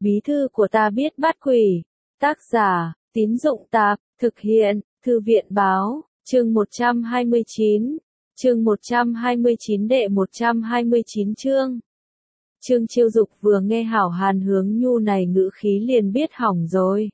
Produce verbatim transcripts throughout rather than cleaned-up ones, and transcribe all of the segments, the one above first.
Bí thư của ta biết bắt quỷ. Tác giả, Tín Dụng Tạp, thực hiện, Thư viện Báo, chương một trăm hai mươi chín. Chương một trăm hai mươi chín đệ một trăm hai mươi chín chương. Trương Chiêu Dục vừa nghe hảo Hàn Hướng Nhu này ngữ khí liền biết hỏng rồi.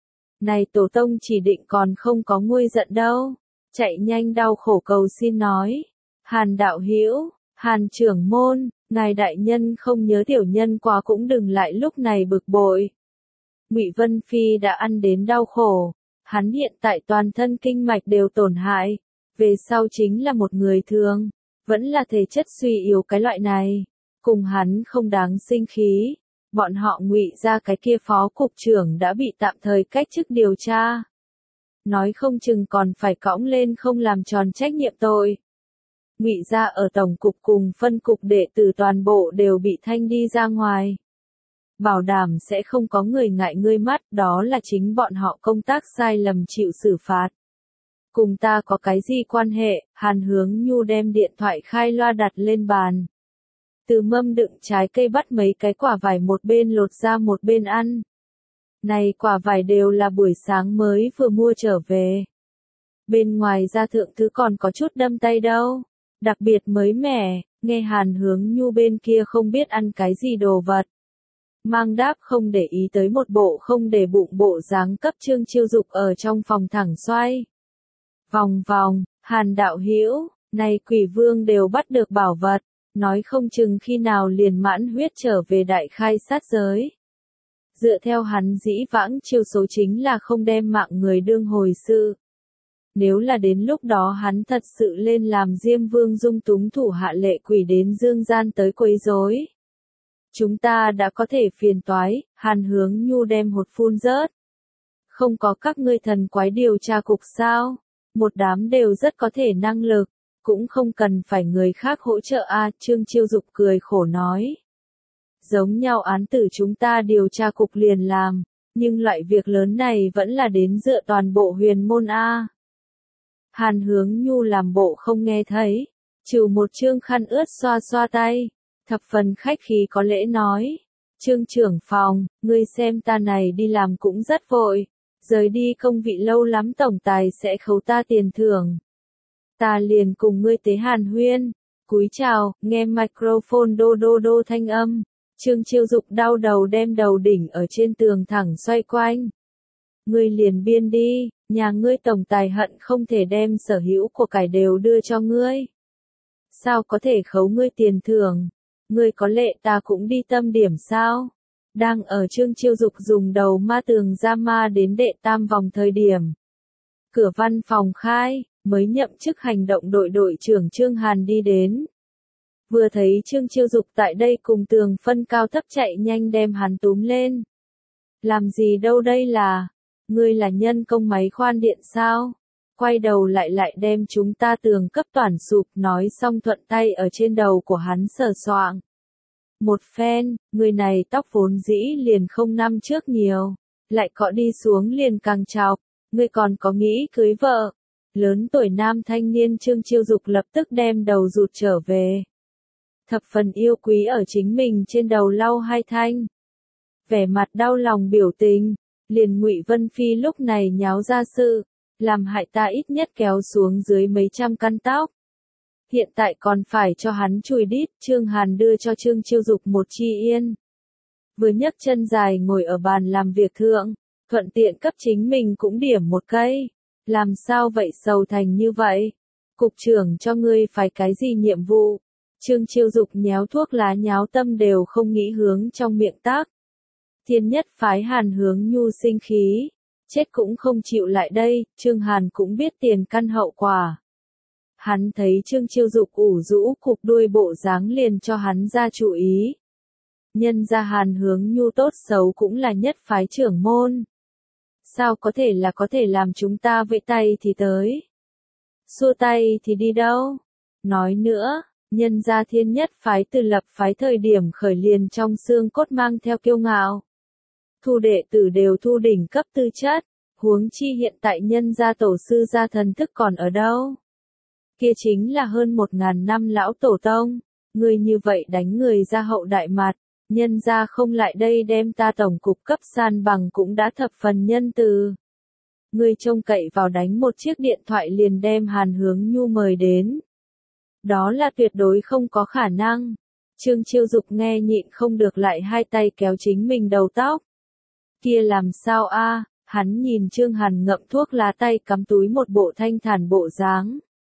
Này tổ tông chỉ định còn không có nguôi giận đâu. Chạy nhanh đau khổ cầu xin nói. Hàn đạo hữu, Hàn trưởng môn, ngài đại nhân không nhớ tiểu nhân quá cũng đừng lại lúc này bực bội. Ngụy Vân Phi đã ăn đến đau khổ, hắn hiện tại toàn thân kinh mạch đều tổn hại, về sau chính là một người thường, vẫn là thể chất suy yếu cái loại này, cùng hắn không đáng sinh khí. Bọn họ Ngụy ra cái kia phó cục trưởng đã bị tạm thời cách chức điều tra. Nói không chừng còn phải cõng lên không làm tròn trách nhiệm tội. Ngụy ra ở tổng cục cùng phân cục đệ tử toàn bộ đều bị thanh đi ra ngoài. Bảo đảm sẽ không có người ngại ngươi mắt, đó là chính bọn họ công tác sai lầm chịu xử phạt. Cùng ta có cái gì quan hệ? Hàn Hướng Nhu đem điện thoại khai loa đặt lên bàn. Từ mâm đựng trái cây bắt mấy cái quả vải một bên lột ra một bên ăn. Này quả vải đều là buổi sáng mới vừa mua trở về. Bên ngoài ra thượng thứ còn có chút đâm tay đâu. Đặc biệt mới mẻ, nghe Hàn Hướng Nhu bên kia không biết ăn cái gì đồ vật. Mang đáp không để ý tới một bộ không để bụng bộ dáng cấp Trương Chiêu Dục ở trong phòng thẳng xoay. Vòng vòng, Hàn đạo hữu, này quỷ vương đều bắt được bảo vật, nói không chừng khi nào liền mãn huyết trở về đại khai sát giới. Dựa theo hắn dĩ vãng chiêu số chính là không đem mạng người đương hồi sự. Nếu là đến lúc đó hắn thật sự lên làm Diêm Vương dung túng thủ hạ lệ quỷ đến dương gian tới quấy rối. Chúng ta đã có thể phiền toái, Hàn Hướng Nhu đem hột phun rớt. Không có các ngươi thần quái điều tra cục sao, một đám đều rất có thể năng lực, cũng không cần phải người khác hỗ trợ a. À, Trương Chiêu Dục cười khổ nói. Giống nhau án tử chúng ta điều tra cục liền làm, nhưng loại việc lớn này vẫn là đến dựa toàn bộ huyền môn a. À. Hàn Hướng Nhu làm bộ không nghe thấy, trừ một trương khăn ướt xoa xoa tay, thập phần khách khí có lễ nói. Trương trưởng phòng, ngươi xem ta này đi làm cũng rất vội, rời đi công vị lâu lắm tổng tài sẽ khấu ta tiền thưởng. Ta liền cùng ngươi tế hàn huyên, cúi chào, nghe microphone đô đô đô thanh âm. Trương Chiêu Dục đau đầu đem đầu đỉnh ở trên tường thẳng xoay quanh. Ngươi liền biên đi, nhà ngươi tổng tài hận không thể đem sở hữu của cải đều đưa cho ngươi. Sao có thể khấu ngươi tiền thưởng? Ngươi có lệ ta cũng đi tâm điểm sao? Đang ở Trương Chiêu Dục dùng đầu ma tường ra ma đến đệ tam vòng thời điểm. Cửa văn phòng khai, mới nhậm chức hành động đội đội trưởng Trương Hàn đi đến. Vừa thấy Trương Chiêu Dục tại đây cùng tường phân cao thấp chạy nhanh đem hắn túm lên. Làm gì đâu đây là, ngươi là nhân công máy khoan điện sao? Quay đầu lại lại đem chúng ta tường cấp toàn sụp, nói xong thuận tay ở trên đầu của hắn sờ soạng. Một phen, người này tóc vốn dĩ liền không năm trước nhiều, lại cọ đi xuống liền càng chọc, ngươi còn có nghĩ cưới vợ. Lớn tuổi nam thanh niên Trương Chiêu Dục lập tức đem đầu rụt trở về. Thập phần yêu quý ở chính mình trên đầu lau hai thanh. Vẻ mặt đau lòng biểu tình, liền Ngụy Vân Phi lúc này nháo ra sự, làm hại ta ít nhất kéo xuống dưới mấy trăm căn tóc. Hiện tại còn phải cho hắn chùi đít. Trương Hàn đưa cho Trương Chiêu Dục một chi yên. Vừa nhấc chân dài ngồi ở bàn làm việc thượng, thuận tiện cấp chính mình cũng điểm một cây. Làm sao vậy sầu thành như vậy? Cục trưởng cho ngươi phải cái gì nhiệm vụ? Trương Chiêu Dục nhéo thuốc lá nháo tâm đều không nghĩ hướng trong miệng tác. Thiên nhất phái Hàn Hướng Nhu sinh khí, chết cũng không chịu lại đây. Trương Hàn cũng biết tiền căn hậu quả. Hắn thấy Trương Chiêu Dục ủ rũ cục đuôi bộ dáng liền cho hắn ra chú ý. Nhân ra Hàn Hướng Nhu tốt xấu cũng là nhất phái trưởng môn. Sao có thể là có thể làm chúng ta vẫy tay thì tới? Xua tay thì đi đâu? Nói nữa, nhân ra thiên nhất phái từ lập phái thời điểm khởi liền trong xương cốt mang theo kiêu ngạo. Thu đệ tử đều thu đỉnh cấp tư chất, huống chi hiện tại nhân gia tổ sư gia thần thức còn ở đâu? Kia chính là hơn một ngàn năm lão tổ tông, người như vậy đánh người ra hậu đại mặt, Nhân ra không lại đây đem ta tổng cục cấp san bằng cũng đã thập phần nhân từ. Ngươi trông cậy vào đánh một chiếc điện thoại liền đem Hàn Hướng Nhu mời đến. Đó là tuyệt đối không có khả năng. Trương Chiêu Dục nghe nhịn không được lại hai tay kéo chính mình đầu tóc. Kia làm sao a? Hắn nhìn Trương Hàn ngậm thuốc lá tay cắm túi một bộ thanh thản bộ dáng.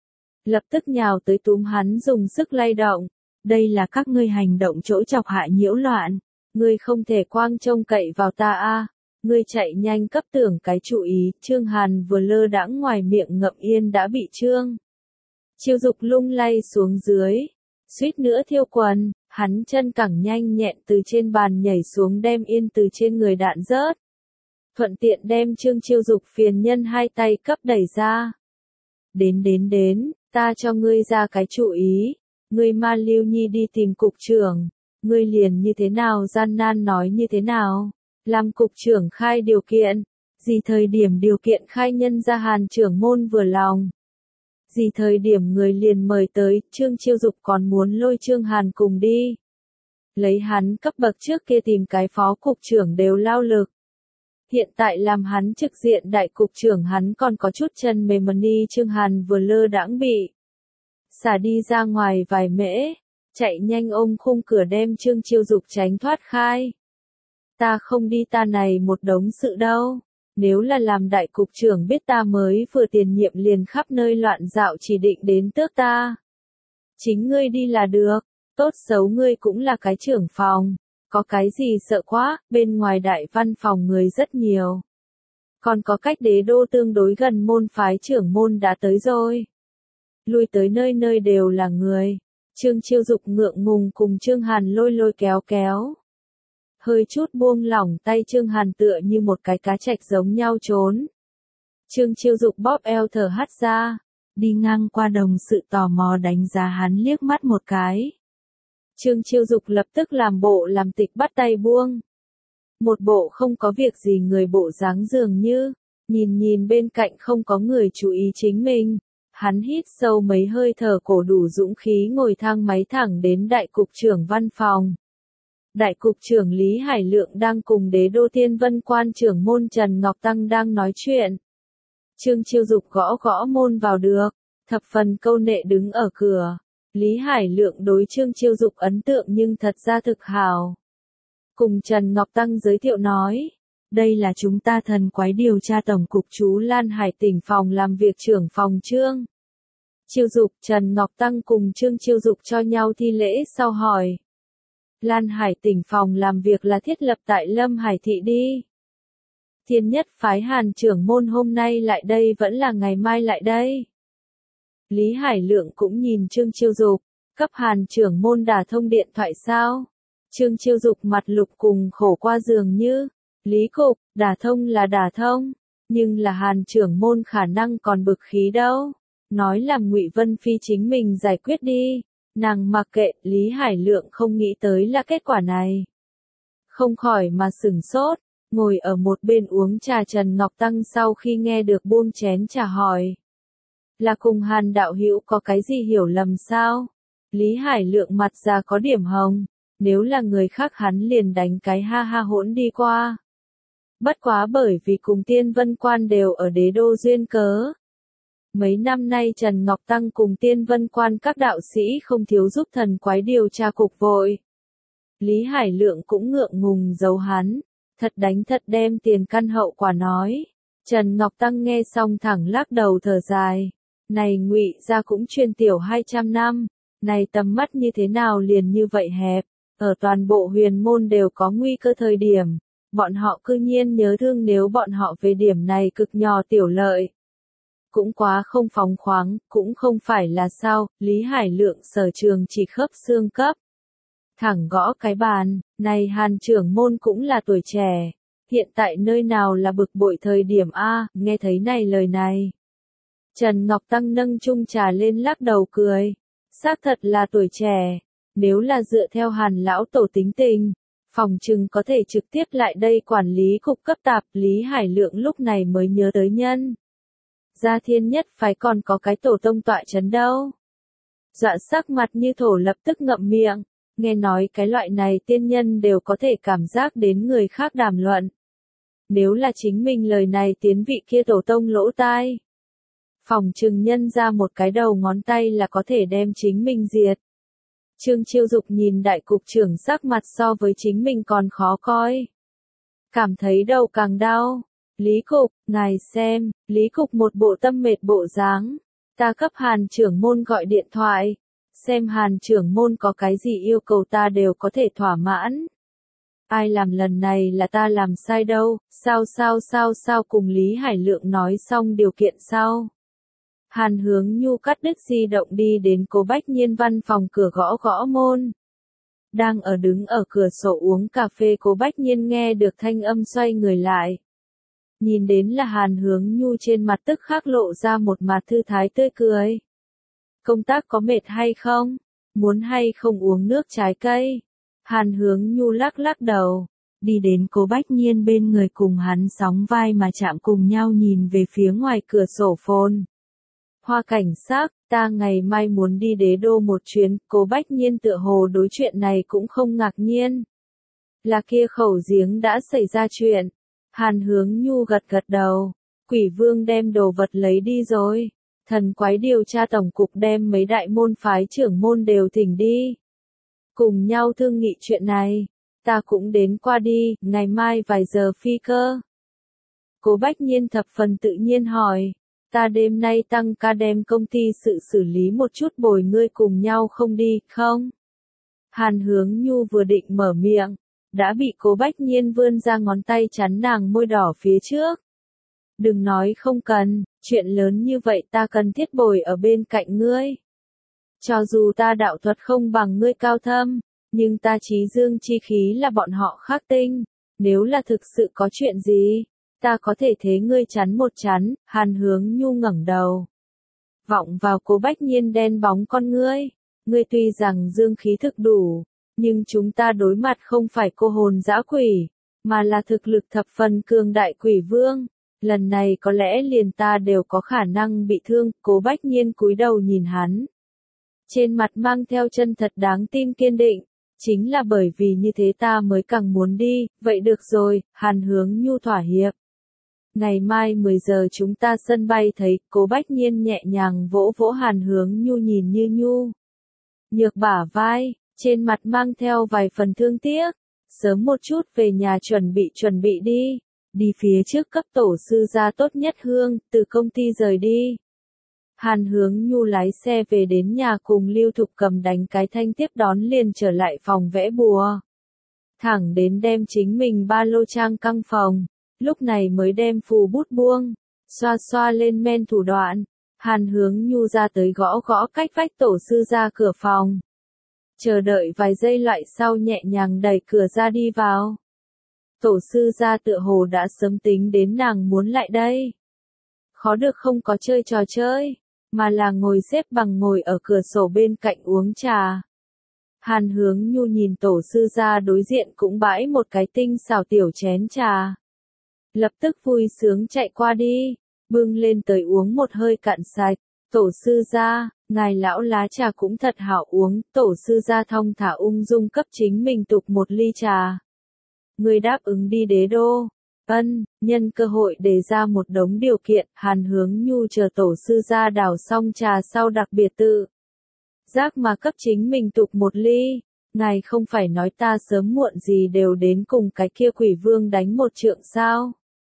Lập tức nhào tới túm hắn dùng sức lay động. Đây là các ngươi hành động chỗ chọc hại nhiễu loạn. Ngươi không thể quang trông cậy vào ta a. Ngươi chạy nhanh cấp tưởng cái chú ý. Trương Hàn vừa lơ đãng ngoài miệng ngậm yên đã bị Trương Chiêu Dục lung lay xuống dưới. Suýt nữa thiêu quần. Hắn chân cẳng nhanh nhẹn từ trên bàn nhảy xuống đem yên từ trên người đạn rớt. Thuận tiện đem Trương Chiêu Dục phiền nhân hai tay cấp đẩy ra. Đến đến đến, ta cho ngươi ra cái chú ý. Ngươi Ma Lưu Nhi đi tìm cục trưởng. Ngươi liền như thế nào gian nan nói như thế nào. Làm cục trưởng khai điều kiện. Gì thời điểm điều kiện khai nhân ra Hàn trưởng môn vừa lòng. Gì thời điểm người liền mời tới, Trương Chiêu Dục còn muốn lôi Trương Hàn cùng đi. Lấy hắn cấp bậc trước kia tìm cái phó cục trưởng đều lao lực. Hiện tại làm hắn trực diện đại cục trưởng hắn còn có chút chân mềm ni. Trương Hàn vừa lơ đãng bị xả đi ra ngoài vài mễ, chạy nhanh ôm khung cửa đem Trương Chiêu Dục tránh thoát khai. Ta không đi ta này một đống sự đâu. Nếu là làm đại cục trưởng biết ta mới vừa tiền nhiệm liền khắp nơi loạn dạo chỉ định đến tước ta. Chính ngươi đi là được, tốt xấu ngươi cũng là cái trưởng phòng, có cái gì sợ quá, bên ngoài đại văn phòng người rất nhiều. Còn có cách đế đô tương đối gần môn phái trưởng môn đã tới rồi. Lui tới nơi nơi đều là người. Trương Chiêu Dục ngượng ngùng cùng Trương Hàn lôi lôi kéo kéo. Hơi chút buông lỏng tay Trương Hàn tựa như một cái cá trạch giống nhau trốn. Trương Chiêu Dục bóp eo thở hắt ra, đi ngang qua đồng sự tò mò đánh giá hắn liếc mắt một cái. Trương Chiêu Dục lập tức làm bộ làm tịch bắt tay buông. Một bộ không có việc gì người bộ dáng dường như, nhìn nhìn bên cạnh không có người chú ý chính mình. Hắn hít sâu mấy hơi thở cổ đủ dũng khí ngồi thang máy thẳng đến đại cục trưởng văn phòng. Đại cục trưởng Lý Hải Lượng đang cùng đế đô Thiên Vân quan trưởng môn Trần Ngọc Tăng đang nói chuyện. Trương Chiêu Dục gõ gõ môn vào được, thập phần câu nệ đứng ở cửa. Lý Hải Lượng đối Trương Chiêu Dục ấn tượng nhưng thật ra thực hào. Cùng Trần Ngọc Tăng giới thiệu nói, đây là chúng ta thần quái điều tra tổng cục chú Lan Hải tỉnh phòng làm việc trưởng phòng Trương Chiêu Dục. Trần Ngọc Tăng cùng Trương Chiêu Dục cho nhau thi lễ sau hỏi. Lan Hải tỉnh phòng làm việc là thiết lập tại Lâm Hải thị đi. Thiên nhất phái Hàn trưởng môn hôm nay lại đây vẫn là ngày mai lại đây. Lý Hải Lượng cũng nhìn Trương Chiêu Dục, cấp Hàn trưởng môn đả thông điện thoại sao? Trương Chiêu Dục mặt lục cùng khổ qua dường như, Lý cục, đả thông là đả thông, nhưng là Hàn trưởng môn khả năng còn bực khí đâu. Nói làm Ngụy Vân Phi chính mình giải quyết đi. Nàng mặc kệ, Lý Hải Lượng không nghĩ tới là kết quả này. Không khỏi mà sửng sốt, ngồi ở một bên uống trà Trần Ngọc Tăng sau khi nghe được buông chén trà hỏi. Là cùng Hàn đạo hữu có cái gì hiểu lầm sao? Lý Hải Lượng mặt già có điểm hồng, nếu là người khác hắn liền đánh cái ha ha hỗn đi qua. Bất quá bởi vì cùng Tiên Vân Quan đều ở đế đô duyên cớ. Mấy năm nay Trần Ngọc Tăng cùng Tiên Vân Quan các đạo sĩ không thiếu giúp thần quái điều tra cục vội. Lý Hải Lượng cũng ngượng ngùng giấu hắn, thật đánh thật đem tiền căn hậu quả nói. Trần Ngọc Tăng nghe xong thẳng lắc đầu thở dài. Này Ngụy gia cũng truyền tiểu hai trăm năm, này tầm mắt như thế nào liền như vậy hẹp, ở toàn bộ huyền môn đều có nguy cơ thời điểm, bọn họ cư nhiên nhớ thương nếu bọn họ về điểm này cực nhỏ tiểu lợi. Cũng quá không phóng khoáng, cũng không phải là sao, Lý Hải Lượng sở trường chỉ khớp xương cấp. Thẳng gõ cái bàn, này Hàn trưởng môn cũng là tuổi trẻ, hiện tại nơi nào là bực bội thời điểm A, nghe thấy này lời này. Trần Ngọc Tăng nâng chung trà lên lắc đầu cười, xác thật là tuổi trẻ, nếu là dựa theo Hàn lão tổ tính tình, phòng trừng có thể trực tiếp lại đây quản lý cục cấp tạp. Lý Hải Lượng lúc này mới nhớ tới nhân. Gia Thiên nhất phái còn có cái tổ tông tọa chấn đâu. Dọa sắc mặt như thổ lập tức ngậm miệng, Nghe nói cái loại này tiên nhân đều có thể cảm giác đến người khác đàm luận. Nếu là chính mình lời này tiến vị kia tổ tông lỗ tai. Phòng trừng nhân ra một cái đầu ngón tay là có thể đem chính mình diệt. Trương Chiêu Dục nhìn đại cục trưởng sắc mặt so với chính mình còn khó coi. Cảm thấy đầu càng đau. Lý Cục, ngài xem, Lý Cục một bộ tâm mệt bộ dáng. Ta cấp Hàn trưởng môn gọi điện thoại. Xem Hàn trưởng môn có cái gì yêu cầu ta đều có thể thỏa mãn. Ai làm lần này là ta làm sai đâu, sao sao sao sao cùng Lý Hải Lượng nói xong điều kiện sau. Hàn Hướng Nhu cắt đứt di động đi đến Cố Bách Nhiên văn phòng cửa gõ gõ môn. Đang ở đứng ở cửa sổ uống cà phê Cố Bách Nhiên nghe được thanh âm xoay người lại. Nhìn đến là Hàn Hướng Nhu trên mặt tức khắc lộ ra một mặt thư thái tươi cười. Công tác có mệt hay không? Muốn hay không uống nước trái cây? Hàn Hướng Nhu lắc lắc đầu, đi đến Cố Bách Nhiên bên người cùng hắn sóng vai mà chạm cùng nhau nhìn về phía ngoài cửa sổ phồn. Hoa cảnh sắc, ta ngày mai muốn đi đế đô một chuyến, Cố Bách Nhiên tựa hồ đối chuyện này cũng không ngạc nhiên. Là kia khẩu giếng đã xảy ra chuyện. Hàn Hướng Nhu gật gật đầu, Quỷ Vương đem đồ vật lấy đi rồi. Thần quái điều tra tổng cục đem mấy đại môn phái trưởng môn đều thỉnh đi. Cùng nhau thương nghị chuyện này, ta cũng đến qua đi, ngày mai vài giờ phi cơ. Cố Bách Nhiên thập phần tự nhiên hỏi, ta đêm nay tăng ca đem công ty sự xử lý một chút bồi ngươi cùng nhau không đi, không? Hàn Hướng Nhu vừa định mở miệng, đã bị Cố Bách Nhiên vươn ra ngón tay chắn nàng môi đỏ phía trước. Đừng nói không cần, chuyện lớn như vậy ta cần thiết bồi ở bên cạnh ngươi. Cho dù ta đạo thuật không bằng ngươi cao thâm, nhưng ta trí dương chi khí là bọn họ khác tinh. Nếu là thực sự có chuyện gì, ta có thể thế ngươi chắn một chắn. Hàn Hướng Nhu ngẩng đầu, vọng vào Cố Bách Nhiên đen bóng con ngươi. Ngươi tuy rằng dương khí thực đủ, nhưng chúng ta đối mặt không phải cô hồn dã quỷ, mà là thực lực thập phần cường đại quỷ vương. Lần này có lẽ liền ta đều có khả năng bị thương. Cố Bách Nhiên cúi đầu nhìn hắn, trên mặt mang theo chân thật đáng tin kiên định. Chính là bởi vì như thế ta mới càng muốn đi. Vậy được rồi, Hàn Hướng Nhu thỏa hiệp. Ngày mai mười giờ chúng ta sân bay thấy. Cố Bách Nhiên nhẹ nhàng vỗ vỗ Hàn Hướng Nhu nhìn như nhu nhược bả vai, trên mặt mang theo vài phần thương tiếc. Sớm một chút về nhà chuẩn bị chuẩn bị đi. Đi phía trước cấp tổ sư ra tốt nhất hương, từ công ty rời đi. Hàn Hướng Nhu lái xe về đến nhà cùng Lưu Thục Cầm đánh cái thanh tiếp đón liền trở lại phòng vẽ bùa. Thẳng đến đem chính mình ba lô trang căng phòng, lúc này mới đem phù bút buông, xoa xoa lên men thủ đoạn. Hàn Hướng Nhu ra tới gõ gõ cách vách tổ sư ra cửa phòng. Chờ đợi vài giây lại sau nhẹ nhàng đẩy cửa ra đi vào. Tổ sư gia tựa hồ đã sớm tính đến nàng muốn lại đây. Khó được không có chơi trò chơi, mà là ngồi xếp bằng ngồi ở cửa sổ bên cạnh uống trà. Hàn Hướng Nhu nhìn tổ sư gia đối diện cũng bãi một cái tinh xào tiểu chén trà. Lập tức vui sướng chạy qua đi, bưng lên tới uống một hơi cạn sạch. Tổ sư gia, ngài lão lá trà cũng thật hảo uống. Tổ sư gia thong thả ung dung cấp chính mình tục một ly trà. Người đáp ứng đi đế đô. Ân, nhân cơ hội đề ra một đống điều kiện. Hàn Hướng Nhu chờ tổ sư gia đảo xong trà sau đặc biệt tự giác mà cấp chính mình tục một ly. Ngài không phải nói ta sớm muộn gì đều đến cùng cái kia quỷ vương đánh một trượng sao?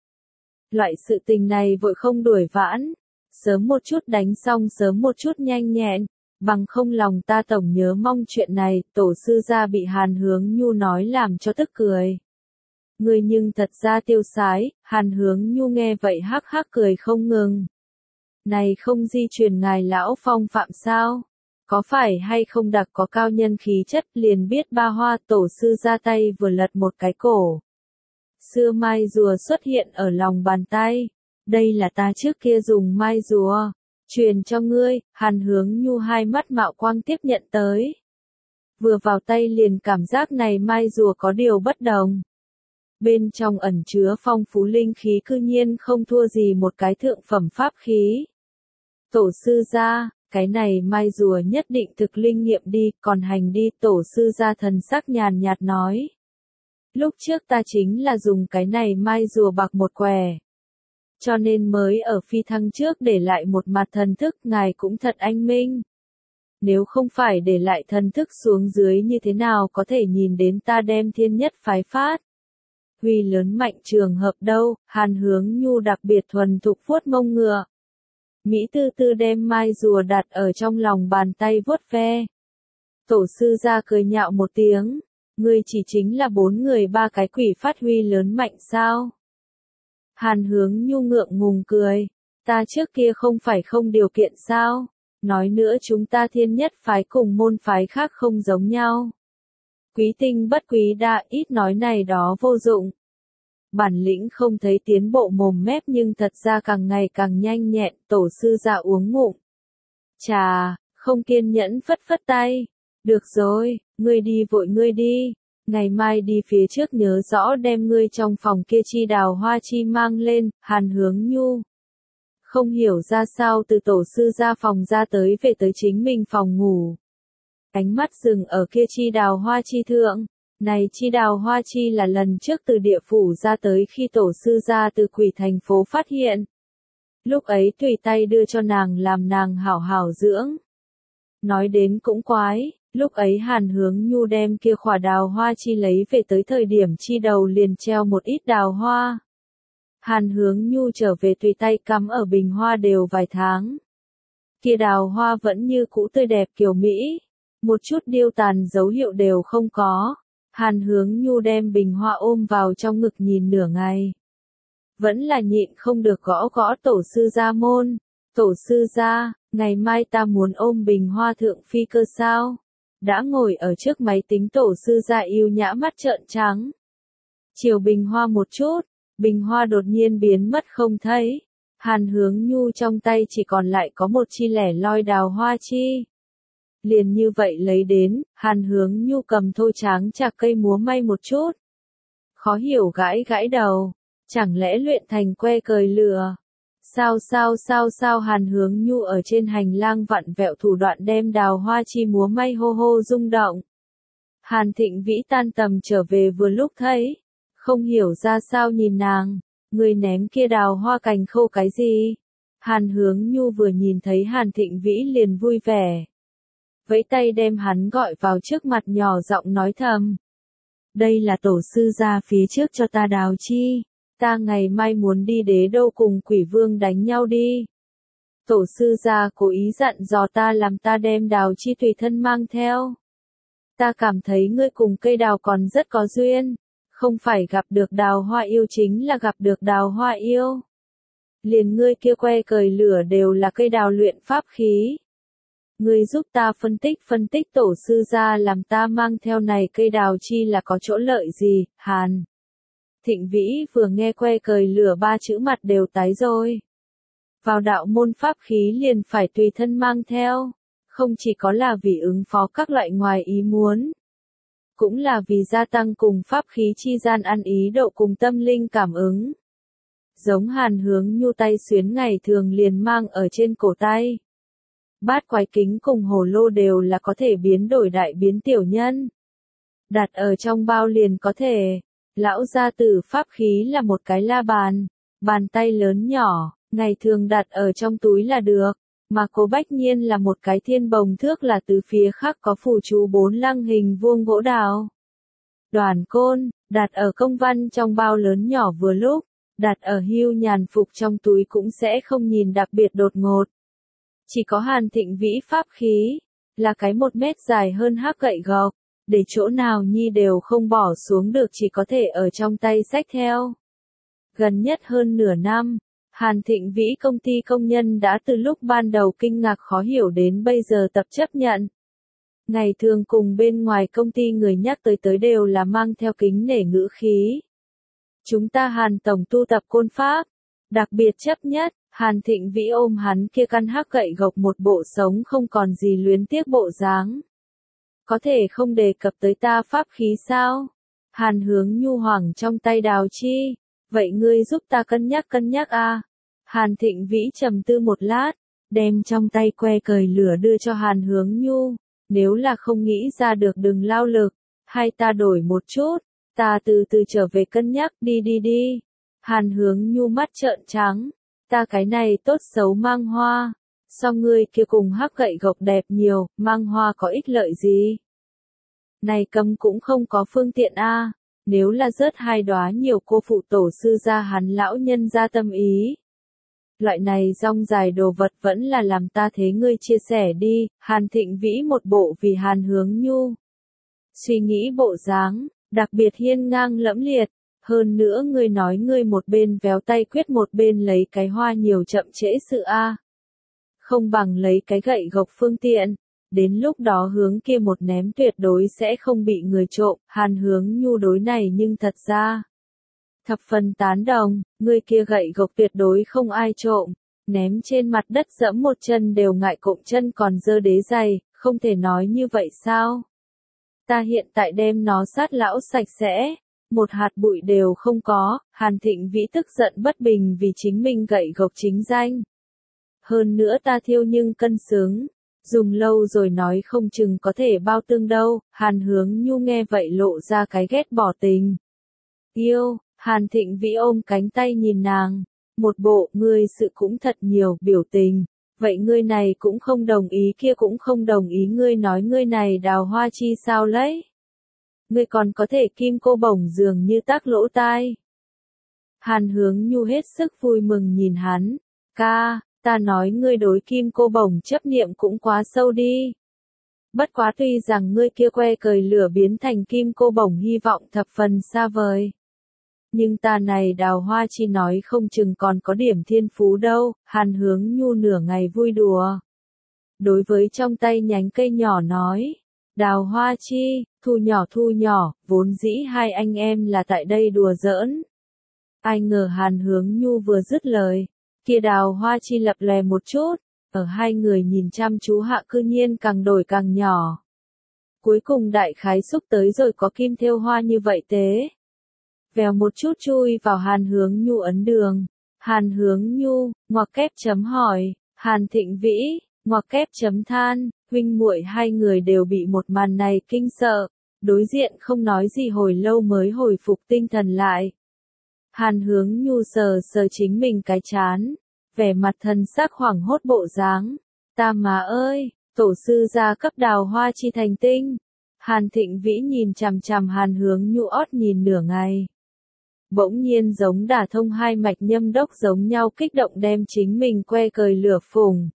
Loại sự tình này vội không đuổi vãn, sớm một chút đánh xong sớm một chút nhanh nhẹn, bằng không lòng ta tổng nhớ mong chuyện này. Tổ sư gia bị Hàn Hướng Nhu nói làm cho tức cười. Người nhưng thật ra tiêu sái. Hàn Hướng Nhu nghe vậy hắc hắc cười không ngừng. Này không di truyền ngài lão phong phạm sao? Có phải hay không đặc có cao nhân khí chất liền biết ba hoa. Tổ sư ra tay vừa lật một cái cổ. Xưa mai rùa xuất hiện ở lòng bàn tay. Đây là ta trước kia dùng mai rùa. Truyền cho ngươi. Hàn Hướng Nhu hai mắt mạo quang tiếp nhận tới. Vừa vào tay liền cảm giác này mai rùa có điều bất đồng. Bên trong ẩn chứa phong phú linh khí cư nhiên không thua gì một cái thượng phẩm pháp khí. Tổ sư gia, cái này mai rùa nhất định thực linh nghiệm đi, còn hành đi, tổ sư gia thần sắc nhàn nhạt nói. Lúc trước ta chính là dùng cái này mai rùa bạc một què. Cho nên mới ở phi thăng trước để lại một mặt thần thức, ngài cũng thật anh minh. Nếu không phải để lại thần thức xuống dưới như thế nào có thể nhìn đến ta đem thiên nhất phái phát. Huy lớn mạnh trường hợp đâu, Hàn Hướng Nhu đặc biệt thuần thục vuốt mông ngựa. Mỹ tư tư đem mai rùa đặt ở trong lòng bàn tay vuốt ve. Tổ sư ra cười nhạo một tiếng, ngươi chỉ chính là bốn người ba cái quỷ phát huy lớn mạnh sao? Hàn Hướng Nhu ngượng ngùng cười, ta trước kia không phải không điều kiện sao? Nói nữa chúng ta thiên nhất phái cùng môn phái khác không giống nhau. Quý tinh bất quý đa, ít nói này đó vô dụng. Bản lĩnh không thấy tiến bộ mồm mép nhưng thật ra càng ngày càng nhanh nhẹn, tổ sư ra uống ngụm. Chà, không kiên nhẫn phất phất tay. Được rồi, ngươi đi vội ngươi đi. Ngày mai đi phía trước nhớ rõ đem ngươi trong phòng kia chi đào hoa chi mang lên, Hàn Hướng Nhu. Không hiểu ra sao từ tổ sư ra phòng ra tới về tới chính mình phòng ngủ. Ánh mắt dừng ở kia chi đào hoa chi thượng. Này chi đào hoa chi là lần trước từ địa phủ ra tới khi tổ sư ra từ quỷ thành phố phát hiện. Lúc ấy tùy tay đưa cho nàng làm nàng hảo hảo dưỡng. Nói đến cũng quái, lúc ấy Hàn Hướng Nhu đem kia khỏa đào hoa chi lấy về tới thời điểm chi đầu liền treo một ít đào hoa. Hàn Hướng Nhu trở về tùy tay cắm ở bình hoa đều vài tháng. Kia đào hoa vẫn như cũ tươi đẹp kiểu Mỹ, một chút điêu tàn dấu hiệu đều không có. Hàn Hướng Nhu đem bình hoa ôm vào trong ngực nhìn nửa ngày. Vẫn là nhịn không được gõ gõ tổ sư gia môn. Tổ sư gia, ngày mai ta muốn ôm bình hoa thượng phi cơ sao? Đã ngồi ở trước máy tính tổ sư gia yêu nhã mắt trợn trắng. Chiều bình hoa một chút, bình hoa đột nhiên biến mất không thấy. Hàn Hướng Nhu trong tay chỉ còn lại có một chi lẻ loi đào hoa chi. Liền như vậy lấy đến, Hàn Hướng Nhu cầm thô tráng chạc cây múa may một chút. Khó hiểu gãi gãi đầu, chẳng lẽ luyện thành que cời lửa. Sao sao sao sao Hàn Hướng Nhu ở trên hành lang vặn vẹo thủ đoạn đem đào hoa chi múa may hô hô rung động. Hàn Thịnh Vĩ tan tầm trở về vừa lúc thấy, không hiểu ra sao nhìn nàng, người ném kia đào hoa cành khô cái gì. Hàn Hướng Nhu vừa nhìn thấy Hàn Thịnh Vĩ liền vui vẻ. Vẫy tay đem hắn gọi vào trước mặt nhỏ giọng nói thầm. Đây là tổ sư gia phía trước cho ta đào chi, ta ngày mai muốn đi đế đô cùng quỷ vương đánh nhau đi. Tổ sư gia cố ý dặn dò ta làm ta đem đào chi tùy thân mang theo. Ta cảm thấy ngươi cùng cây đào còn rất có duyên, không phải gặp được đào hoa yêu chính là gặp được đào hoa yêu. Liền ngươi kia que cời lửa đều là cây đào luyện pháp khí. Ngươi giúp ta phân tích phân tích tổ sư gia làm ta mang theo này cây đào chi là có chỗ lợi gì, Hàn. Thịnh Vĩ vừa nghe que cời lửa ba chữ mặt đều tái rồi. Vào đạo môn pháp khí liền phải tùy thân mang theo, không chỉ có là vì ứng phó các loại ngoài ý muốn, cũng là vì gia tăng cùng pháp khí chi gian ăn ý độ cùng tâm linh cảm ứng. Giống Hàn Hướng Nhu tay xuyến ngày thường liền mang ở trên cổ tay. Bát quái kính cùng hồ lô đều là có thể biến đổi đại biến tiểu nhân. Đặt ở trong bao liền có thể. Lão gia tử pháp khí là một cái la bàn, bàn tay lớn nhỏ, ngày thường đặt ở trong túi là được, mà Cố Bách Nhiên là một cái thiên bồng thước là từ phía khác có phù chú bốn lăng hình vuông gỗ đào. Đoàn côn, đặt ở công văn trong bao lớn nhỏ vừa lúc, đặt ở hưu nhàn phục trong túi cũng sẽ không nhìn đặc biệt đột ngột. Chỉ có Hàn Thịnh Vĩ pháp khí, là cái một mét dài hơn hắc gậy gộc, để chỗ nào nhi đều không bỏ xuống được chỉ có thể ở trong tay xách theo. Gần nhất hơn nửa năm, Hàn Thịnh Vĩ công ty công nhân đã từ lúc ban đầu kinh ngạc khó hiểu đến bây giờ tập chấp nhận. Ngày thường cùng bên ngoài công ty người nhắc tới tới đều là mang theo kính nể ngữ khí. Chúng ta Hàn tổng tu tập côn pháp, đặc biệt chấp nhất. Hàn Thịnh Vĩ ôm hắn kia căn hắc gậy gộc một bộ sống không còn gì luyến tiếc bộ dáng. Có thể không đề cập tới ta pháp khí sao? Hàn Hướng Nhu hoảng trong tay đào chi. Vậy ngươi giúp ta cân nhắc cân nhắc a. À? Hàn Thịnh Vĩ trầm tư một lát, đem trong tay que cời lửa đưa cho Hàn Hướng Nhu, nếu là không nghĩ ra được đừng lao lực, hay ta đổi một chút, ta từ từ trở về cân nhắc, đi đi đi. Hàn Hướng Nhu mắt trợn trắng, ta cái này tốt xấu mang hoa, so ngươi kia cùng hắc gậy gộc đẹp nhiều, mang hoa có ích lợi gì? Này cầm cũng không có phương tiện a, nếu là rớt hai đóa nhiều cô phụ tổ sư gia hắn lão nhân ra tâm ý. Loại này rong dài đồ vật vẫn là làm ta thế ngươi chia sẻ đi, Hàn Thịnh Vĩ một bộ vì Hàn Hướng Nhu. Suy nghĩ bộ dáng, đặc biệt hiên ngang lẫm liệt, hơn nữa ngươi nói ngươi một bên véo tay quyết một bên lấy cái hoa nhiều chậm trễ sự a. Không bằng lấy cái gậy gộc phương tiện, đến lúc đó hướng kia một ném tuyệt đối sẽ không bị người trộm, Hàn Hướng Nhu đối này nhưng thật ra. Thập phần tán đồng, người kia gậy gộc tuyệt đối không ai trộm, ném trên mặt đất dẫm một chân đều ngại cộm chân còn dơ đế giày, không thể nói như vậy sao? Ta hiện tại đem nó sát lão sạch sẽ, một hạt bụi đều không có, Hàn Thịnh Vĩ tức giận bất bình vì chính mình gậy gộc chính danh. Hơn nữa ta thiêu nhưng cân xứng, dùng lâu rồi nói không chừng có thể bao tương đâu, Hàn Hướng Nhu nghe vậy lộ ra cái ghét bỏ tình. Yêu, Hàn Thịnh Vĩ ôm cánh tay nhìn nàng, một bộ ngươi sự cũng thật nhiều biểu tình, vậy ngươi này cũng không đồng ý kia cũng không đồng ý ngươi nói ngươi này đào hoa chi sao lấy. Ngươi còn có thể kim cô bổng dường như tắc lỗ tai. Hàn Hướng Nhu hết sức vui mừng nhìn hắn, ca, ta nói ngươi đối kim cô bổng chấp niệm cũng quá sâu đi. Bất quá tuy rằng ngươi kia que cời lửa biến thành kim cô bổng hy vọng thập phần xa vời. Nhưng ta này đào hoa chi nói không chừng còn có điểm thiên phú đâu, Hàn Hướng Nhu nửa ngày vui đùa. Đối với trong tay nhánh cây nhỏ nói, đào hoa chi, thu nhỏ thu nhỏ, vốn dĩ hai anh em là tại đây đùa giỡn. Ai ngờ Hàn Hướng Nhu vừa dứt lời, kia đào hoa chi lập lè một chút, ở hai người nhìn chăm chú hạ cư nhiên càng đổi càng nhỏ. Cuối cùng đại khái xúc tới rồi có kim thêu hoa như vậy tế. Vèo một chút chui vào Hàn Hướng Nhu ấn đường. Hàn Hướng Nhu, ngoặc kép chấm hỏi, Hàn Thịnh Vĩ, ngoặc kép chấm than, huynh muội hai người đều bị một màn này kinh sợ, đối diện không nói gì hồi lâu mới hồi phục tinh thần lại. Hàn Hướng Nhu sờ sờ chính mình cái chán, vẻ mặt thần sắc hoảng hốt bộ dáng. Ta má ơi, tổ sư gia cấp đào hoa chi thành tinh. Hàn Thịnh Vĩ nhìn chằm chằm Hàn Hướng Nhu ót nhìn nửa ngày. Bỗng nhiên giống đả thông hai mạch nhâm đốc giống nhau kích động đem chính mình que cời lửa phùng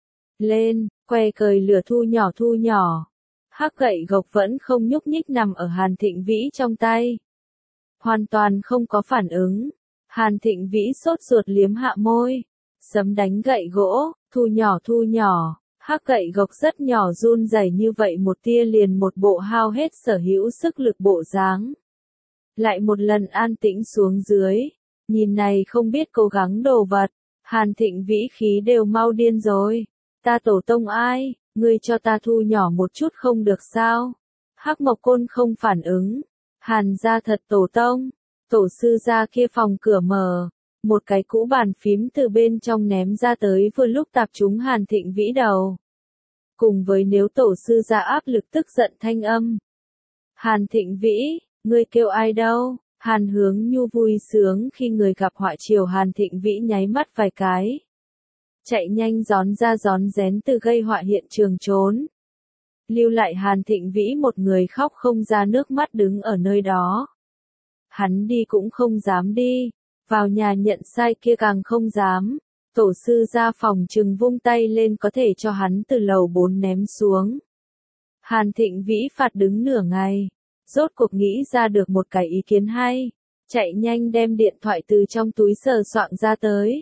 lên, que cời lửa thu nhỏ thu nhỏ. Hắc gậy gộc vẫn không nhúc nhích nằm ở Hàn Thịnh Vĩ trong tay. Hoàn toàn không có phản ứng. Hàn Thịnh Vĩ sốt ruột liếm hạ môi. Sấm đánh gậy gỗ, thu nhỏ thu nhỏ. Hắc gậy gộc rất nhỏ run rẩy như vậy một tia liền một bộ hao hết sở hữu sức lực bộ dáng. Lại một lần an tĩnh xuống dưới, nhìn này không biết cố gắng đồ vật, Hàn Thịnh Vĩ khí đều mau điên rồi. Ta tổ tông ai, ngươi cho ta thu nhỏ một chút không được sao? Hắc Mộc Côn không phản ứng. Hàn gia thật tổ tông, tổ sư gia kia phòng cửa mở, một cái cũ bàn phím từ bên trong ném ra tới vừa lúc tạp trúng Hàn Thịnh Vĩ đầu. Cùng với nếu tổ sư gia áp lực tức giận thanh âm. Hàn Thịnh Vĩ, ngươi kêu ai đâu? Hàn Hướng Nhu vui sướng khi người gặp họa chiều Hàn Thịnh Vĩ nháy mắt vài cái. Chạy nhanh gión ra gión rén từ gây họa hiện trường trốn. Lưu lại Hàn Thịnh Vĩ một người khóc không ra nước mắt đứng ở nơi đó. Hắn đi cũng không dám đi, vào nhà nhận sai kia càng không dám. Tổ sư ra phòng trừng vung tay lên có thể cho hắn từ lầu bốn ném xuống. Hàn Thịnh Vĩ phạt đứng nửa ngày. Rốt cuộc nghĩ ra được một cái ý kiến hay, chạy nhanh đem điện thoại từ trong túi sờ soạng ra tới.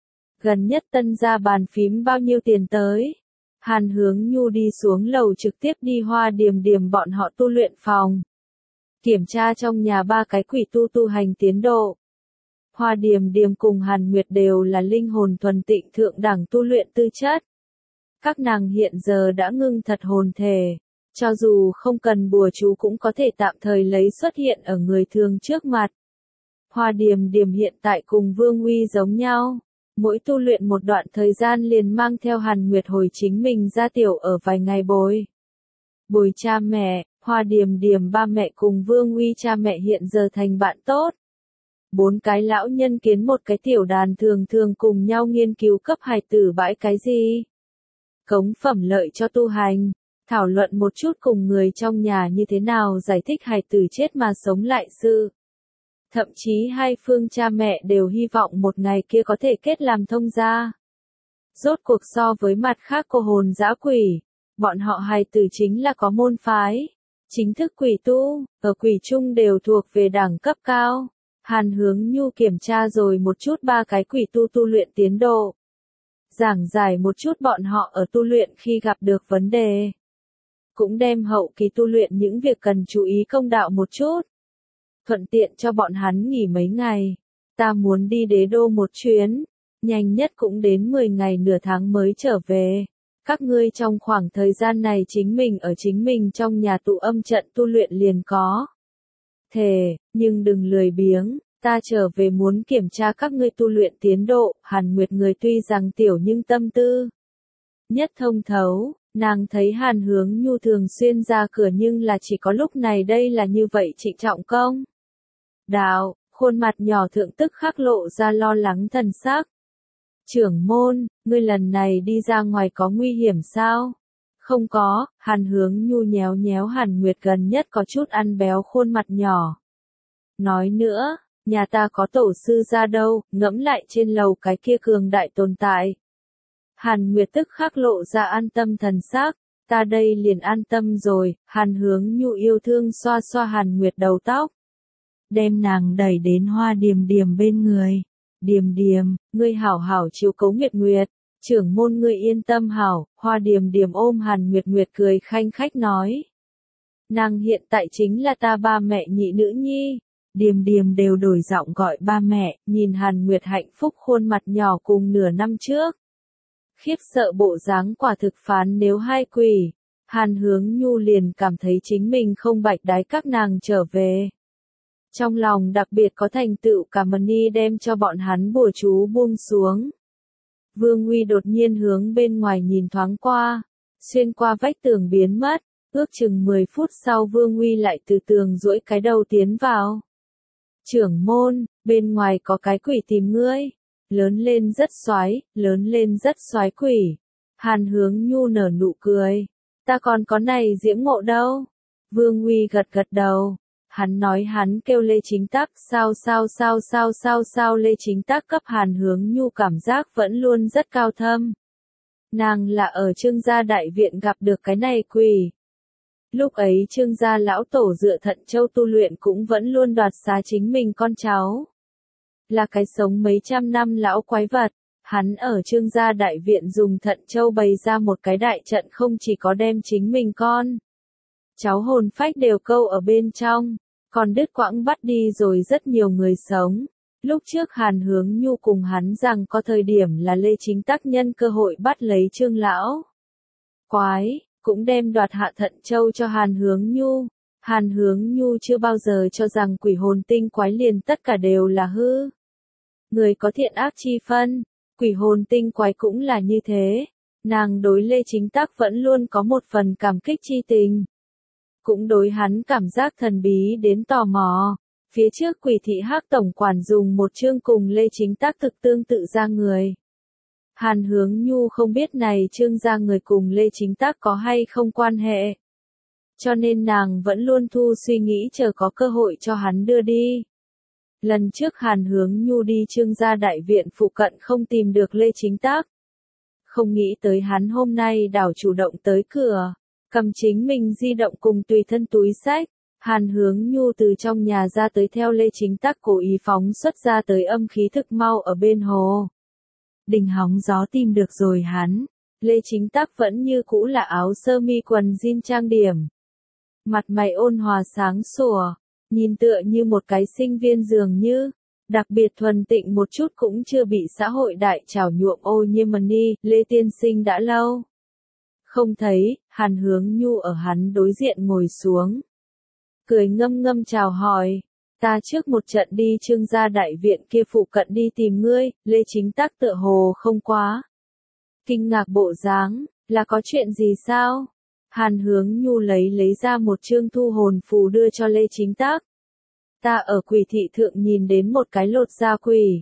Gần nhất tân ra bàn phím bao nhiêu tiền tới. Hàn Hướng Nhu đi xuống lầu trực tiếp đi Hoa Điềm Điềm bọn họ tu luyện phòng. Kiểm tra trong nhà ba cái quỷ tu tu hành tiến độ. Hoa Điềm Điềm cùng Hàn Nguyệt đều là linh hồn thuần tịnh thượng đẳng tu luyện tư chất. Các nàng hiện giờ đã ngưng thật hồn thể. Cho dù không cần bùa chú cũng có thể tạm thời lấy xuất hiện ở người thường trước mặt. Hoa Điềm Điềm hiện tại cùng Vương Uy giống nhau. Mỗi tu luyện một đoạn thời gian liền mang theo Hàn Nguyệt hồi chính mình ra tiểu ở vài ngày bồi. Bồi cha mẹ, Hoa Điềm Điềm ba mẹ cùng Vương Uy cha mẹ hiện giờ thành bạn tốt. Bốn cái lão nhân kiến một cái tiểu đàn thường thường cùng nhau nghiên cứu cấp hài tử bãi cái gì. Cống phẩm lợi cho tu hành, thảo luận một chút cùng người trong nhà như thế nào giải thích hài tử chết mà sống lại sự. Thậm chí hai phương cha mẹ đều hy vọng một ngày kia có thể kết làm thông gia. Rốt cuộc so với mặt khác cô hồn dã quỷ, bọn họ hài tử chính là có môn phái, chính thức quỷ tu, ở quỷ trung đều thuộc về đẳng cấp cao. Hàn Hướng Nhu kiểm tra rồi một chút ba cái quỷ tu tu luyện tiến độ. Giảng giải một chút bọn họ ở tu luyện khi gặp được vấn đề. Cũng đem hậu kỳ tu luyện những việc cần chú ý công đạo một chút. Thuận tiện cho bọn hắn nghỉ mấy ngày. Ta muốn đi đế đô một chuyến, nhanh nhất cũng đến mười ngày nửa tháng mới trở về. Các ngươi trong khoảng thời gian này chính mình ở chính mình trong nhà tụ âm trận tu luyện liền có. Thề, nhưng đừng lười biếng, ta trở về muốn kiểm tra các ngươi tu luyện tiến độ. Hàn Nguyệt người tuy rằng tiểu nhưng tâm tư nhất thông thấu, nàng thấy Hàn Hướng Nhu thường xuyên ra cửa nhưng là chỉ có lúc này đây là như vậy trịnh trọng công đạo, khuôn mặt nhỏ thượng tức khắc lộ ra lo lắng thần sắc. Trưởng môn, ngươi lần này đi ra ngoài có nguy hiểm sao? Không có, Hàn Hướng Nhu nhéo nhéo Hàn Nguyệt gần nhất có chút ăn béo khuôn mặt nhỏ. Nói nữa, nhà ta có tổ sư ra đâu, ngẫm lại trên lầu cái kia cường đại tồn tại. Hàn Nguyệt tức khắc lộ ra an tâm thần sắc, ta đây liền an tâm rồi. Hàn Hướng Nhu yêu thương xoa xoa Hàn Nguyệt đầu tóc, đem nàng đẩy đến Hoa Điềm Điềm bên người. Điềm Điềm, ngươi hảo hảo chiếu cố Nguyệt Nguyệt, trưởng môn ngươi yên tâm hảo. Hoa Điềm Điềm ôm Hàn Nguyệt Nguyệt cười khanh khách nói. Nàng hiện tại chính là ta ba mẹ nhị nữ nhi. Điềm Điềm đều đổi giọng gọi ba mẹ, nhìn Hàn Nguyệt hạnh phúc khuôn mặt nhỏ cùng nửa năm trước. Khiếp sợ bộ dáng quả thực phán nếu hai quỷ. Hàn Hướng Nhu liền cảm thấy chính mình không bạch đái các nàng trở về. Trong lòng đặc biệt có thành tựu, cảm ơn ni đem cho bọn hắn bùa chú buông xuống. Vương Uy đột nhiên hướng bên ngoài nhìn thoáng qua, xuyên qua vách tường biến mất, ước chừng mười phút sau Vương Uy lại từ tường duỗi cái đầu tiến vào. Trưởng môn, bên ngoài có cái quỷ tìm ngươi, lớn lên rất xoái, lớn lên rất xoái quỷ. Hàn Hướng Nhu nở nụ cười, ta còn có này diễm ngộ đâu. Vương Uy gật gật đầu. Hắn nói hắn kêu Lê Chính Tắc, sao sao sao sao sao sao Lê Chính Tắc cấp Hàn Hướng Nhu cảm giác vẫn luôn rất cao thâm. Nàng là ở Trương gia đại viện gặp được cái này quỷ. Lúc ấy Trương gia lão tổ dựa Thận Châu tu luyện cũng vẫn luôn đoạt xá chính mình con cháu. Là cái sống mấy trăm năm lão quái vật, hắn ở Trương gia đại viện dùng Thận Châu bày ra một cái đại trận, không chỉ có đem chính mình con cháu hồn phách đều câu ở bên trong, còn đứt quãng bắt đi rồi rất nhiều người sống. Lúc trước Hàn Hướng Nhu cùng hắn rằng có thời điểm là Lê Chính Tắc nhân cơ hội bắt lấy Trương lão quái, cũng đem đoạt hạ Thận Châu cho Hàn Hướng Nhu. Hàn Hướng Nhu chưa bao giờ cho rằng quỷ hồn tinh quái liền tất cả đều là hư. Người có thiện ác chi phân, quỷ hồn tinh quái cũng là như thế. Nàng đối Lê Chính Tắc vẫn luôn có một phần cảm kích chi tình. Cũng đối hắn cảm giác thần bí đến tò mò. Phía trước quỷ thị hắc tổng quản dùng một chương cùng Lê Chính Tắc thực tương tự ra người. Hàn Hướng Nhu không biết này chương ra người cùng Lê Chính Tắc có hay không quan hệ. Cho nên nàng vẫn luôn thu suy nghĩ chờ có cơ hội cho hắn đưa đi. Lần trước Hàn Hướng Nhu đi Trương gia đại viện phụ cận không tìm được Lê Chính Tắc. Không nghĩ tới hắn hôm nay đảo chủ động tới cửa, cầm chính mình di động cùng tùy thân túi sách. Hàn Hướng Nhu từ trong nhà ra tới theo Lê Chính Tắc cố ý phóng xuất ra tới âm khí thực mau ở bên hồ. Đình hóng gió tìm được rồi hắn. Lê Chính Tắc vẫn như cũ là áo sơ mi quần jean trang điểm. Mặt mày ôn hòa sáng sủa, nhìn tựa như một cái sinh viên dường như, đặc biệt thuần tịnh một chút cũng chưa bị xã hội đại trào nhuộm ô nhiễm ni. Lê tiên sinh đã lâu không thấy. Hàn Hướng Nhu ở hắn đối diện ngồi xuống, cười ngâm ngâm chào hỏi. Ta trước một trận đi Trương gia đại viện kia phụ cận đi tìm ngươi, Lê Chính Tắc tựa hồ không quá. Kinh ngạc bộ dáng, là có chuyện gì sao? Hàn Hướng Nhu lấy lấy ra một chương thu hồn phù đưa cho Lê Chính Tắc. Ta ở quỷ thị thượng nhìn đến một cái lột da quỷ.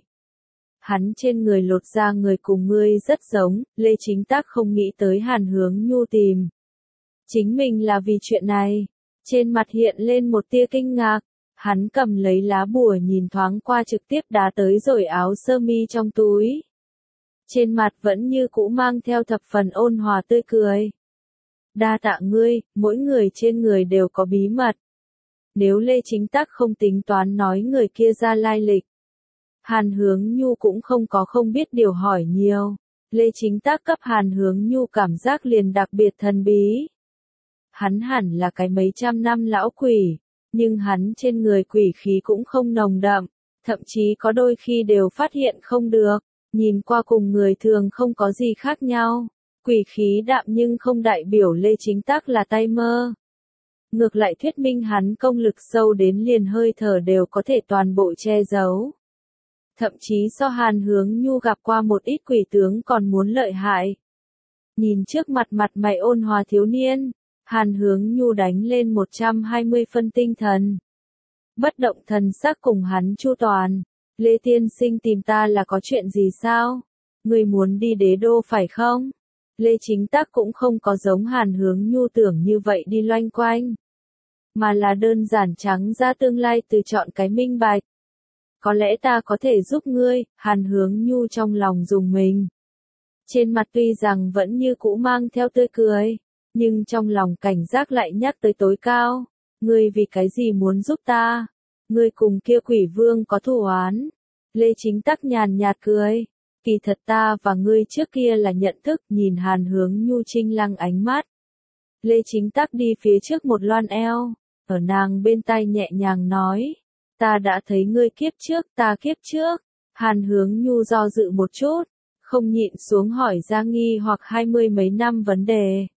Hắn trên người lột da người cùng ngươi rất giống, Lê Chính Tắc không nghĩ tới Hàn Hướng Nhu tìm. Chính mình là vì chuyện này. Trên mặt hiện lên một tia kinh ngạc. Hắn cầm lấy lá bùa nhìn thoáng qua trực tiếp đá tới rồi áo sơ mi trong túi. Trên mặt vẫn như cũ mang theo thập phần ôn hòa tươi cười. Đa tạ ngươi, mỗi người trên người đều có bí mật. Nếu Lê Chính Tắc không tính toán nói người kia ra lai lịch. Hàn Hướng Nhu cũng không có không biết điều hỏi nhiều. Lê Chính Tắc cấp Hàn Hướng Nhu cảm giác liền đặc biệt thần bí. Hắn hẳn là cái mấy trăm năm lão quỷ, nhưng hắn trên người quỷ khí cũng không nồng đậm, thậm chí có đôi khi đều phát hiện không được, nhìn qua cùng người thường không có gì khác nhau. Quỷ khí đạm nhưng không đại biểu Lê Chính Tắc là tay mơ. Ngược lại thuyết minh hắn công lực sâu đến liền hơi thở đều có thể toàn bộ che giấu. Thậm chí so Hàn Hướng Nhu gặp qua một ít quỷ tướng còn muốn lợi hại. Nhìn trước mặt mặt mày ôn hòa thiếu niên, Hàn Hướng Nhu đánh lên một trăm hai mươi phân tinh thần. Bất động thần sắc cùng hắn chu toàn. Lê tiên sinh tìm ta là có chuyện gì sao? Người muốn đi đế đô phải không? Lê Chính Tắc cũng không có giống Hàn Hướng Nhu tưởng như vậy đi loanh quanh. Mà là đơn giản trắng ra tương lai từ chọn cái minh bạch. Có lẽ ta có thể giúp ngươi, Hàn Hướng Nhu trong lòng dùng mình. Trên mặt tuy rằng vẫn như cũ mang theo tươi cười, nhưng trong lòng cảnh giác lại nhắc tới tối cao. Ngươi vì cái gì muốn giúp ta? Ngươi cùng kia quỷ vương có thù oán. Lê Chính Tắc nhàn nhạt cười. Kỳ thật ta và ngươi trước kia là nhận thức, nhìn Hàn Hướng Nhu trinh lăng ánh mắt. Lê Chính Tắc đi phía trước một loan eo, ở nàng bên tai nhẹ nhàng nói. Ta đã thấy ngươi kiếp trước, ta kiếp trước. Hàn Hướng Nhu do dự một chút, không nhịn xuống hỏi ra nghi hoặc hai mươi mấy năm vấn đề.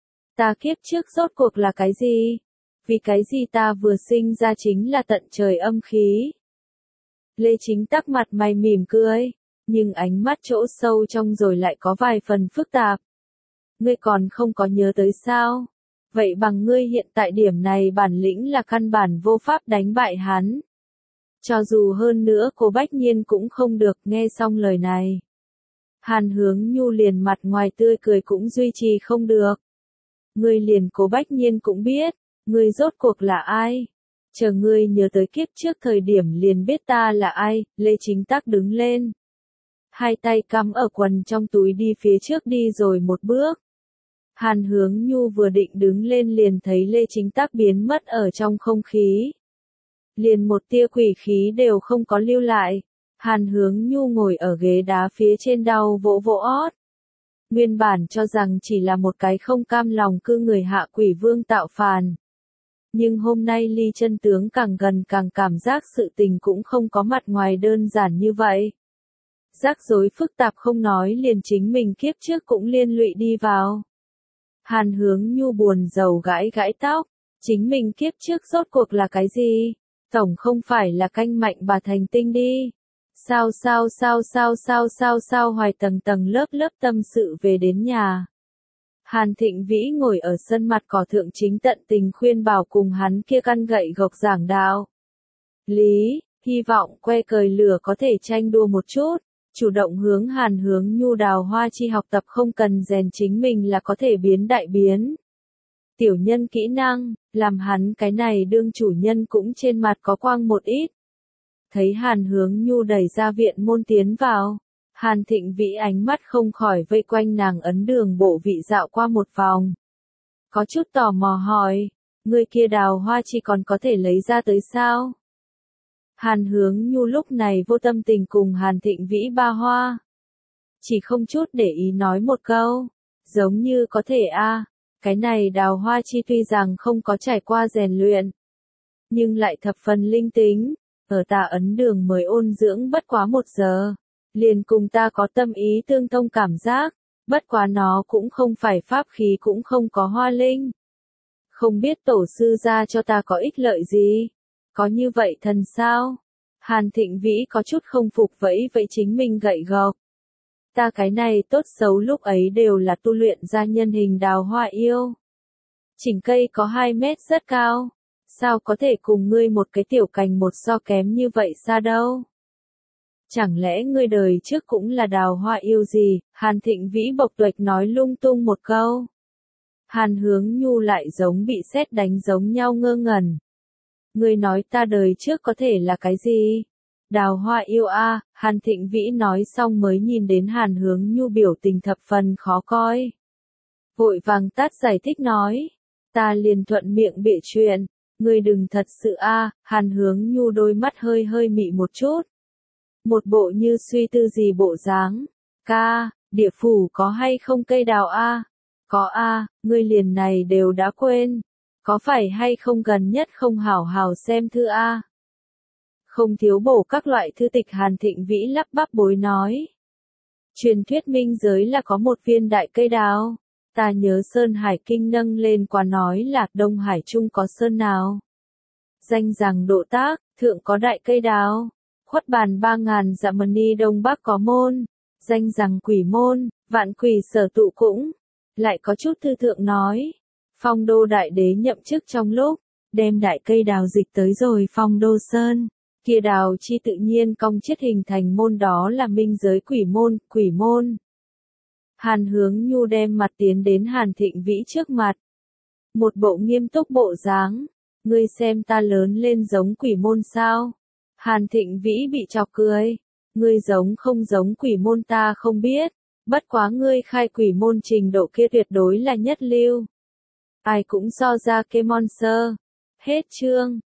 Ta kiếp trước rốt cuộc là cái gì? Vì cái gì ta vừa sinh ra chính là tận trời âm khí? Lê Chính Tắc mặt mày mỉm cười, nhưng ánh mắt chỗ sâu trong rồi lại có vài phần phức tạp. Ngươi còn không có nhớ tới sao? Vậy bằng ngươi hiện tại điểm này bản lĩnh là căn bản vô pháp đánh bại hắn. Cho dù hơn nữa cô Bách Nhiên cũng không được. Nghe xong lời này. Hàn Hướng Nhu liền mặt ngoài tươi cười cũng duy trì không được. Ngươi liền Cố Bách Nhiên cũng biết, ngươi rốt cuộc là ai? Chờ ngươi nhớ tới kiếp trước thời điểm liền biết ta là ai. Lê Chính Tắc đứng lên. Hai tay cắm ở quần trong túi đi phía trước đi rồi một bước. Hàn Hướng Nhu vừa định đứng lên liền thấy Lê Chính Tắc biến mất ở trong không khí. Liền một tia quỷ khí đều không có lưu lại. Hàn Hướng Nhu ngồi ở ghế đá phía trên đau vỗ vỗ ót. Nguyên bản cho rằng chỉ là một cái không cam lòng cư người hạ quỷ vương tạo phàn. Nhưng hôm nay ly chân tướng càng gần càng cảm giác sự tình cũng không có mặt ngoài đơn giản như vậy. Rắc rối phức tạp không nói liền chính mình kiếp trước cũng liên lụy đi vào. Hàn Hướng Nhu buồn rầu gãi gãi tóc, chính mình kiếp trước rốt cuộc là cái gì? Tổng không phải là canh mạnh bà thành tinh đi. Sao sao sao sao sao sao sao Hoài tầng tầng lớp lớp tâm sự về đến nhà. Hàn Thịnh Vĩ ngồi ở sân mặt cỏ thượng chính tận tình khuyên bảo cùng hắn kia căn gậy gộc giảng đạo. Lý, hy vọng que cời lửa có thể tranh đua một chút. Chủ động hướng Hàn Hướng Nhu đào hoa chi học tập không cần rèn chính mình là có thể biến đại biến. Tiểu nhân kỹ năng, làm hắn cái này đương chủ nhân cũng trên mặt có quang một ít. Thấy Hàn Hướng Nhu đẩy ra viện môn tiến vào. Hàn Thịnh Vĩ ánh mắt không khỏi vây quanh nàng ấn đường bộ vị dạo qua một vòng. Có chút tò mò hỏi, người kia đào hoa chi còn có thể lấy ra tới sao? Hàn Hướng Nhu lúc này vô tâm tình cùng Hàn Thịnh Vĩ ba hoa. Chỉ không chút để ý nói một câu, giống như có thể a, cái này đào hoa chi tuy rằng không có trải qua rèn luyện, nhưng lại thập phần linh tính, ở ta ấn đường mới ôn dưỡng bất quá một giờ, liền cùng ta có tâm ý tương thông cảm giác, bất quá nó cũng không phải pháp khí cũng không có hoa linh. Không biết tổ sư ra cho ta có ích lợi gì? Có như vậy thần sao? Hàn Thịnh Vĩ có chút không phục vẫy vẫy chính mình gậy gộc. Ta cái này tốt xấu lúc ấy đều là tu luyện ra nhân hình đào hoa yêu. Chỉnh cây có hai mét rất cao. Sao có thể cùng ngươi một cái tiểu cành một so kém như vậy xa đâu? Chẳng lẽ ngươi đời trước cũng là đào hoa yêu gì? Hàn Thịnh Vĩ bộc tuệch nói lung tung một câu. Hàn Hướng Nhu lại giống bị sét đánh giống nhau ngơ ngẩn. Ngươi nói ta đời trước có thể là cái gì? Đào hoa yêu a, à, Hàn Thịnh Vĩ nói xong mới nhìn đến Hàn Hướng Nhu biểu tình thập phần khó coi. Vội vàng tắt giải thích nói. Ta liền thuận miệng bịa chuyện. Ngươi đừng thật sự a, à, Hàn Hướng Nhu đôi mắt hơi hơi mị một chút. Một bộ như suy tư gì bộ dáng. Ca, địa phủ có hay không cây đào a? À? Có a, à, ngươi liền này đều đã quên. Có phải hay không gần nhất không hảo hảo xem thư a? À? Không thiếu bổ các loại thư tịch. Hàn Thịnh Vĩ lắp bắp bối nói. Truyền thuyết minh giới là có một viên đại cây đào. Ta nhớ Sơn Hải Kinh nâng lên qua nói là Đông Hải Trung có sơn nào. Danh rằng độ tác, thượng có đại cây đào. Khuất bàn ba ngàn dạ mân ni Đông Bắc có môn. Danh rằng quỷ môn, vạn quỷ sở tụ cũng. Lại có chút thư thượng nói. Phong đô đại đế nhậm chức trong lúc, đem đại cây đào dịch tới rồi phong đô sơn. Kia đào chi tự nhiên cong chiết hình thành môn, đó là minh giới quỷ môn, quỷ môn. Hàn Hướng Nhu đem mặt tiến đến Hàn Thịnh Vĩ trước mặt. Một bộ nghiêm túc bộ dáng. Ngươi xem ta lớn lên giống quỷ môn sao? Hàn Thịnh Vĩ bị chọc cười. Ngươi giống không giống quỷ môn ta không biết. Bất quá ngươi khai quỷ môn trình độ kia tuyệt đối là nhất lưu. Ai cũng so ra cái monster. Hết chương.